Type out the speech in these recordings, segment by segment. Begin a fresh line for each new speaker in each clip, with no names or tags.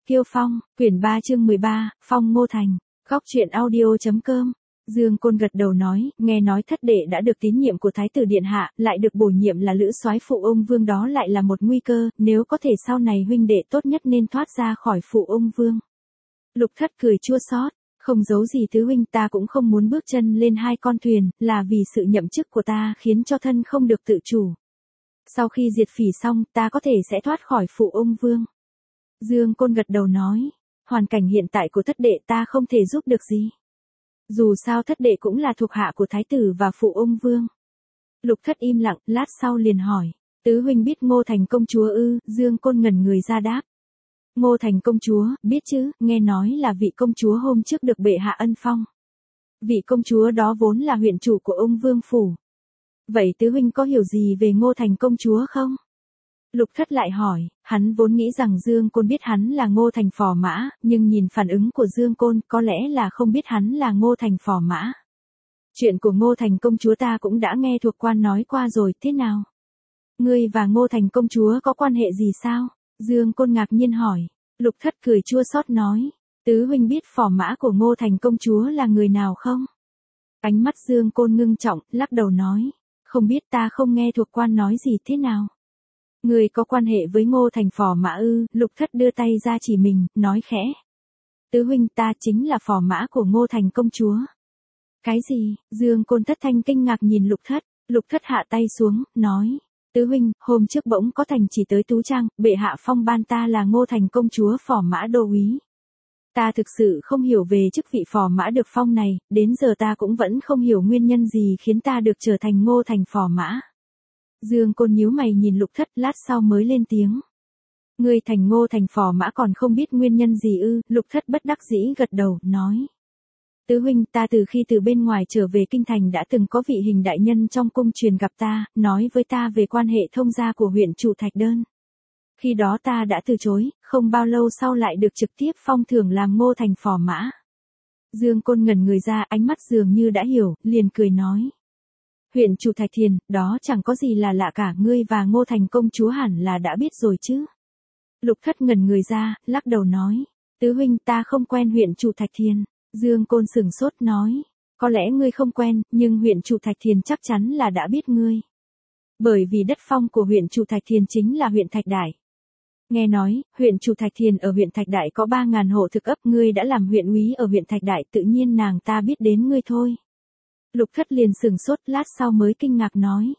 Kiêu Phong, quyển 3 chương 13, Phong Ngô Thành, góc truyện audio.com. Dương Côn gật đầu nói, nghe nói thất đệ đã được tín nhiệm của Thái tử Điện Hạ, lại được bổ nhiệm là lữ soái phụ ung vương, đó lại là một nguy cơ, nếu có thể sau này huynh đệ tốt nhất nên thoát ra khỏi phụ ung vương. Lục Thất cười chua xót, không giấu gì tứ huynh, ta cũng không muốn bước chân lên hai con thuyền, là vì sự nhậm chức của ta khiến cho thân không được tự chủ. Sau khi diệt phỉ xong, ta có thể sẽ thoát khỏi phụ ung vương. Dương Côn gật đầu nói, hoàn cảnh hiện tại của thất đệ ta không thể giúp được gì. Dù sao thất đệ cũng là thuộc hạ của thái tử và phụ ung vương. Lục Thất im lặng, lát sau liền hỏi, tứ huynh biết Ngô Thành công chúa ư? Dương Côn ngẩn người ra đáp. Ngô Thành công chúa, biết chứ, nghe nói là vị công chúa hôm trước được bệ hạ ân phong. Vị công chúa đó vốn là huyện chủ của ung vương phủ. Vậy tứ huynh có hiểu gì về Ngô Thành công chúa không? Lục Thất lại hỏi, hắn vốn nghĩ rằng Dương Côn biết hắn là Ngô Thành phò mã, nhưng nhìn phản ứng của Dương Côn có lẽ là không biết hắn là Ngô Thành phò mã. Chuyện của Ngô Thành công chúa ta cũng đã nghe thuộc quan nói qua rồi, thế nào? Ngươi và Ngô Thành công chúa có quan hệ gì sao? Dương Côn ngạc nhiên hỏi. Lục Thất cười chua xót nói, tứ huynh biết phò mã của Ngô Thành công chúa là người nào không? Ánh mắt Dương Côn ngưng trọng, lắc đầu nói, không biết, ta không nghe thuộc quan nói gì, thế nào? Người có quan hệ với Ngô Thành phò mã ư? Lục Thất đưa tay ra chỉ mình, nói khẽ. Tứ huynh, ta chính là phò mã của Ngô Thành công chúa. Cái gì? Dương Côn thất thanh kinh ngạc nhìn Lục Thất. Lục Thất hạ tay xuống, nói. Tứ huynh, hôm trước bỗng có thành chỉ tới Tú Trang, bệ hạ phong ban ta là Ngô Thành công chúa phò mã đô úy. Ta thực sự không hiểu về chức vị phò mã được phong này, đến giờ ta cũng vẫn không hiểu nguyên nhân gì khiến ta được trở thành Ngô Thành phò mã. Dương Côn nhíu mày nhìn Lục Thất, lát sau mới lên tiếng. Ngươi thành Ngô Thành phò mã còn không biết nguyên nhân gì ư? Lục Thất bất đắc dĩ gật đầu, nói. Tứ huynh, ta từ khi từ bên ngoài trở về kinh thành đã từng có vị hình đại nhân trong cung truyền gặp ta, nói với ta về quan hệ thông gia của huyện chủ Thạch Đơn. Khi đó ta đã từ chối, không bao lâu sau lại được trực tiếp phong thưởng làm Ngô Thành phò mã. Dương Côn ngẩn người ra, ánh mắt dường như đã hiểu, liền cười nói. Huyện chủ Thạch Thiền, đó chẳng có gì là lạ cả, ngươi và Ngô Thành công chúa hẳn là đã biết rồi chứ. Lục Thất ngẩn người ra, lắc đầu nói. Tứ huynh, ta không quen huyện chủ Thạch Thiền. Dương Côn sừng sốt nói. Có lẽ ngươi không quen, nhưng huyện chủ Thạch Thiền chắc chắn là đã biết ngươi. Bởi vì đất phong của huyện chủ Thạch Thiền chính là huyện Thạch Đại. Nghe nói, huyện chủ Thạch Thiền ở huyện Thạch Đại có 3.000 hộ thực ấp, ngươi đã làm huyện úy ở huyện Thạch Đại, tự nhiên nàng ta biết đến ngươi thôi. Lục Thất liền sừng sốt, lát sau mới kinh ngạc nói.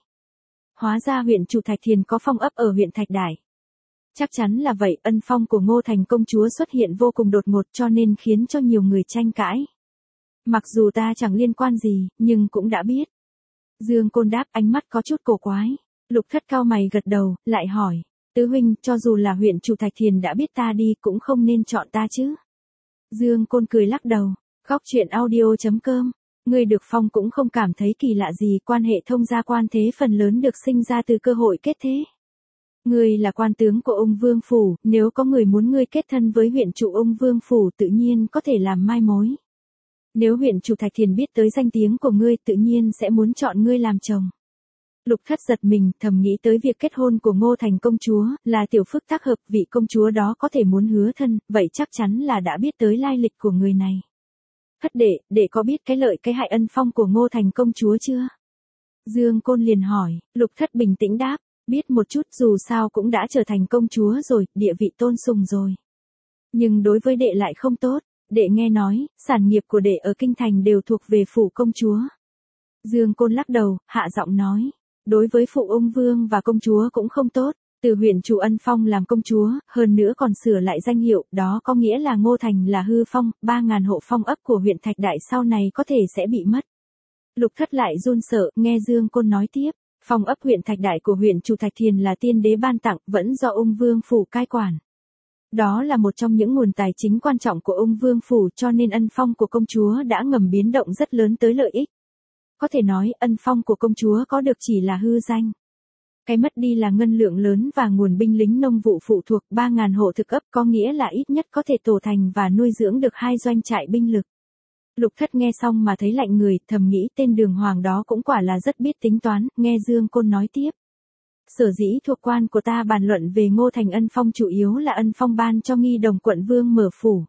Hóa ra huyện chủ Thạch Thiền có phong ấp ở huyện Thạch Đại. Chắc chắn là vậy, ân phong của Ngô Thành công chúa xuất hiện vô cùng đột ngột cho nên khiến cho nhiều người tranh cãi. Mặc dù ta chẳng liên quan gì, nhưng cũng đã biết. Dương Côn đáp, ánh mắt có chút cổ quái. Lục Thất cau mày gật đầu, lại hỏi. Tứ huynh, cho dù là huyện chủ Thạch Thiền đã biết ta đi cũng không nên chọn ta chứ. Dương Côn cười lắc đầu. Góc truyện audio.com. Ngươi được phong cũng không cảm thấy kỳ lạ gì, quan hệ thông gia quan thế phần lớn được sinh ra từ cơ hội kết thế. Ngươi là quan tướng của ung vương phủ, nếu có người muốn ngươi kết thân với huyện chủ ung vương phủ tự nhiên có thể làm mai mối. Nếu huyện chủ Thạch Thiền biết tới danh tiếng của ngươi tự nhiên sẽ muốn chọn ngươi làm chồng. Lục Thất giật mình, thầm nghĩ tới việc kết hôn của Ngô Thành công chúa, là tiểu phức tác hợp, vị công chúa đó có thể muốn hứa thân, vậy chắc chắn là đã biết tới lai lịch của người này. Thất đệ có biết cái lợi cái hại ân phong của Ngô Thành công chúa chưa? Dương Côn liền hỏi. Lục Thất bình tĩnh đáp, biết một chút, dù sao cũng đã trở thành công chúa rồi, địa vị tôn sùng rồi. Nhưng đối với đệ lại không tốt, đệ nghe nói, sản nghiệp của đệ ở kinh thành đều thuộc về phủ công chúa. Dương Côn lắc đầu, hạ giọng nói, đối với phụ ung vương và công chúa cũng không tốt. Từ huyện chủ ân phong làm công chúa, hơn nữa còn sửa lại danh hiệu, đó có nghĩa là Ngô Thành là hư phong, 3.000 hộ phong ấp của huyện Thạch Đại sau này có thể sẽ bị mất. Lục Thất lại run sợ, nghe Dương Côn nói tiếp, phong ấp huyện Thạch Đại của huyện chủ Thạch Thiền là tiên đế ban tặng, vẫn do ung vương phủ cai quản. Đó là một trong những nguồn tài chính quan trọng của ung vương phủ, cho nên ân phong của công chúa đã ngầm biến động rất lớn tới lợi ích. Có thể nói, ân phong của công chúa có được chỉ là hư danh. Cái mất đi là ngân lượng lớn và nguồn binh lính nông vụ phụ thuộc, 3.000 hộ thực ấp có nghĩa là ít nhất có thể tổ thành và nuôi dưỡng được 2 doanh trại binh lực. Lục Thất nghe xong mà thấy lạnh người, thầm nghĩ tên đường hoàng đó cũng quả là rất biết tính toán, nghe Dương Côn nói tiếp. Sở dĩ thuộc quan của ta bàn luận về Ngô Thành ân phong chủ yếu là ân phong ban cho Nghi Đồng quận vương mở phủ.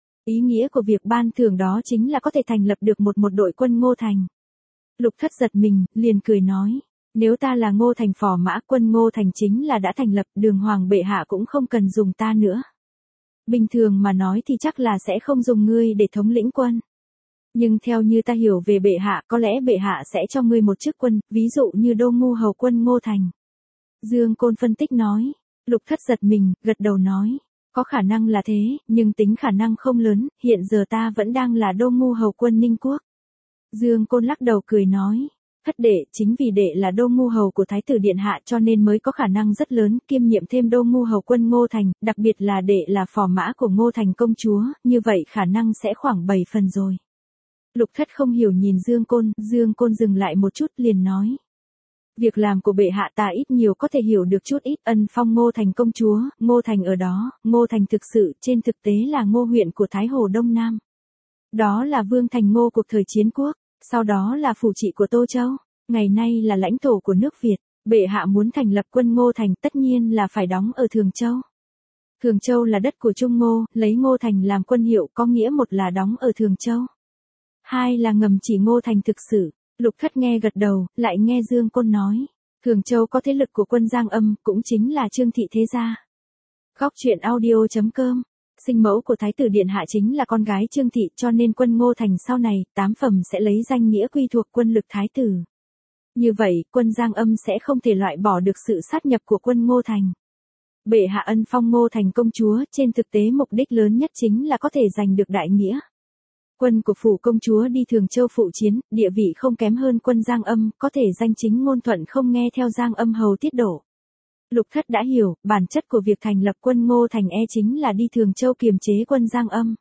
Ý nghĩa của việc ban thưởng đó chính là có thể thành lập được một đội quân Ngô Thành. Lục Thất giật mình, liền cười nói, nếu ta là Ngô Thành phò mã, quân Ngô Thành chính là đã thành lập, Đường Hoàng bệ hạ cũng không cần dùng ta nữa. Bình thường mà nói thì chắc là sẽ không dùng ngươi để thống lĩnh quân. Nhưng theo như ta hiểu về bệ hạ, có lẽ bệ hạ sẽ cho ngươi một chức quân, ví dụ như Đô Ngu hầu quân Ngô Thành. Dương Côn phân tích nói. Lục Thất giật mình, gật đầu nói, có khả năng là thế, nhưng tính khả năng không lớn, hiện giờ ta vẫn đang là Đô Ngu hầu quân Ninh Quốc. Dương Côn lắc đầu cười nói, Thất đệ, chính vì đệ là Đô Ngu hầu của Thái tử Điện Hạ cho nên mới có khả năng rất lớn, kiêm nhiệm thêm Đô Ngu hầu quân Ngô Thành, đặc biệt là đệ là phò mã của Ngô Thành công chúa, như vậy khả năng sẽ khoảng 7 phần rồi. Lục Thất không hiểu nhìn Dương Côn dừng lại một chút liền nói. Việc làm của bệ hạ ta ít nhiều có thể hiểu được chút ít, ân phong Ngô Thành công chúa, Ngô Thành ở đó, Ngô Thành thực sự trên thực tế là Ngô huyện của Thái Hồ Đông Nam. Đó là vương thành Ngô cuộc thời chiến quốc, sau đó là phủ trị của Tô Châu, ngày nay là lãnh thổ của nước Việt, bệ hạ muốn thành lập quân Ngô Thành tất nhiên là phải đóng ở Thường Châu. Thường Châu là đất của Trung Ngô, lấy Ngô Thành làm quân hiệu có nghĩa một là đóng ở Thường Châu. Hai là ngầm chỉ Ngô Thành thực sự. Lục Thất nghe gật đầu, lại nghe Dương Côn nói. Thường Châu có thế lực của quân Giang Âm, cũng chính là Trương Thị Thế Gia. Góc truyện audio.com. Sinh mẫu của Thái tử Điện Hạ chính là con gái Trương Thị cho nên quân Ngô Thành sau này, 8 phẩm sẽ lấy danh nghĩa quy thuộc quân lực Thái tử. Như vậy, quân Giang Âm sẽ không thể loại bỏ được sự sát nhập của quân Ngô Thành. Bệ hạ ân phong Ngô Thành công chúa, trên thực tế mục đích lớn nhất chính là có thể giành được đại nghĩa. Quân của phủ công chúa đi Thường Châu phụ chiến, địa vị không kém hơn quân Giang Âm, có thể danh chính ngôn thuận không nghe theo Giang Âm hầu tiết đổ. Lục Thất đã hiểu, bản chất của việc thành lập quân Ngô Thành chính là đi Thường Châu kiềm chế quân Giang Âm.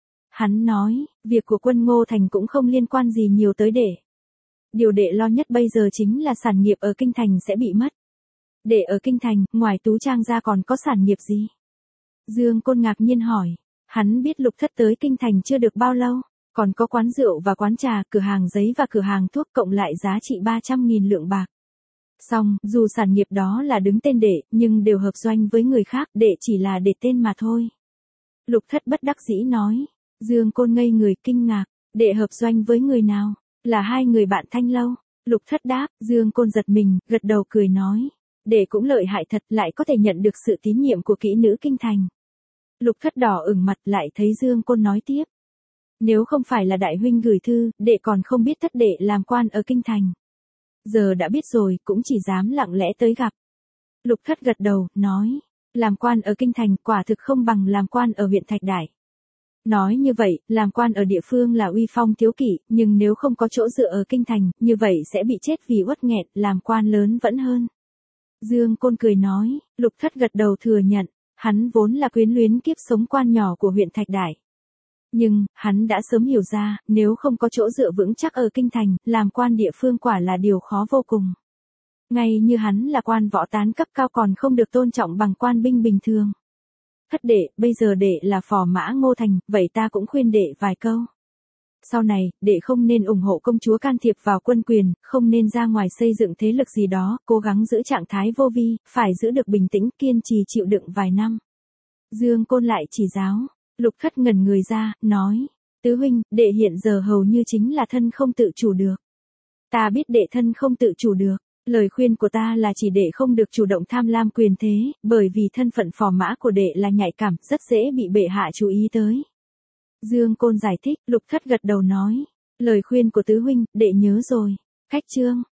Hắn nói, việc của quân Ngô Thành cũng không liên quan gì nhiều tới đệ. Điều đệ lo nhất bây giờ chính là sản nghiệp ở Kinh Thành sẽ bị mất. Đệ ở Kinh Thành, ngoài Tú Trang ra còn có sản nghiệp gì? Dương Côn ngạc nhiên hỏi, hắn biết Lục Thất tới Kinh Thành chưa được bao lâu. Còn có quán rượu và quán trà, cửa hàng giấy và cửa hàng thuốc cộng lại giá trị 300.000 lượng bạc. Xong, dù sản nghiệp đó là đứng tên đệ, nhưng đều hợp doanh với người khác, đệ chỉ là để tên mà thôi. Lục Thất bất đắc dĩ nói. Dương Côn ngây người kinh ngạc, đệ hợp doanh với người nào? Là hai người bạn Thanh Lâu. Lục Thất đáp, Dương Côn giật mình, gật đầu cười nói. Đệ cũng lợi hại thật, lại có thể nhận được sự tín nhiệm của kỹ nữ Kinh Thành. Lục Thất đỏ ửng mặt lại thấy Dương Côn nói tiếp. Nếu không phải là đại huynh gửi thư, đệ còn không biết Thất đệ làm quan ở Kinh Thành. Giờ đã biết rồi, cũng chỉ dám lặng lẽ tới gặp. Lục Thất gật đầu, nói, làm quan ở Kinh Thành quả thực không bằng làm quan ở huyện Thạch Đại. Nói như vậy, làm quan ở địa phương là uy phong thiếu kỷ, nhưng nếu không có chỗ dựa ở Kinh Thành, như vậy sẽ bị chết vì uất nghẹn, làm quan lớn vẫn hơn. Dương Côn cười nói, Lục Thất gật đầu thừa nhận, hắn vốn là quyến luyến kiếp sống quan nhỏ của huyện Thạch Đại. Nhưng, hắn đã sớm hiểu ra, nếu không có chỗ dựa vững chắc ở Kinh Thành, làm quan địa phương quả là điều khó vô cùng. Ngay như hắn là quan võ tán cấp cao còn không được tôn trọng bằng quan binh bình thường. Thất đệ, bây giờ đệ là phò mã Ngô Thành, vậy ta cũng khuyên đệ vài câu. Sau này, đệ không nên ủng hộ công chúa can thiệp vào quân quyền, không nên ra ngoài xây dựng thế lực gì đó, cố gắng giữ trạng thái vô vi, phải giữ được bình tĩnh, kiên trì chịu đựng vài năm. Dương Côn lại chỉ giáo. Lục Thất ngẩn người ra, nói, tứ huynh, đệ hiện giờ hầu như chính là thân không tự chủ được. Ta biết đệ thân không tự chủ được, lời khuyên của ta là chỉ đệ không được chủ động tham lam quyền thế, bởi vì thân phận phò mã của đệ là nhạy cảm, rất dễ bị bệ hạ chú ý tới. Dương Côn giải thích, Lục Thất gật đầu nói, lời khuyên của tứ huynh, đệ nhớ rồi. Khách chương.